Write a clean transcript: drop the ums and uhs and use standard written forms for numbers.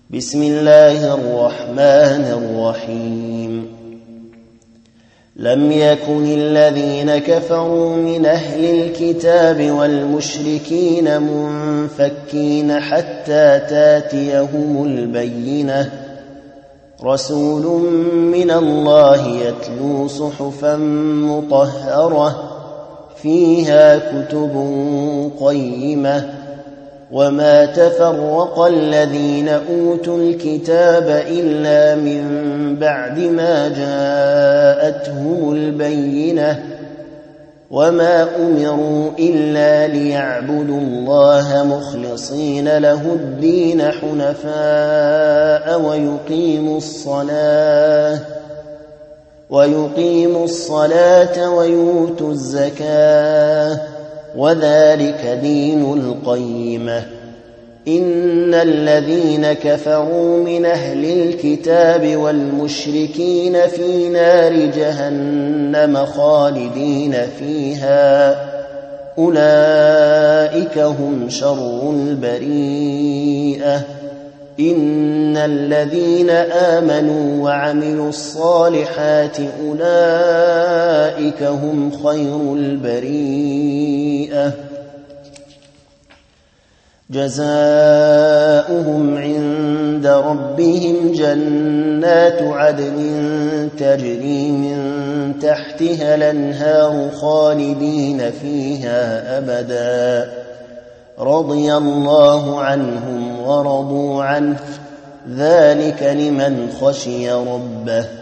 بسم الله الرحمن الرحيم لم يكن الذين كفروا من أهل الكتاب والمشركين منفكين حتى تاتيهم البينة رسول من الله يتلو صحفا مطهرة فيها كتب قيمة وما تفرق الذين أوتوا الكتاب إلا من بعد ما جاءتهم البينة وما أمروا إلا ليعبدوا الله مخلصين له الدين حنفاء ويقيموا الصلاة ويؤتوا الزكاة وذلك دين القيمة إن الذين كفروا من أهل الكتاب والمشركين في نار جهنم خالدين فيها أولئك هم شر البريئة إن الذين آمنوا وعملوا الصالحات أولئك هم خير البريئة جزاؤهم عند ربهم جنات عدن تجري من تحتها الأنهار خالدين فيها أبدا رضي الله عنهم ورضوا عنه ذلك لمن خشي ربه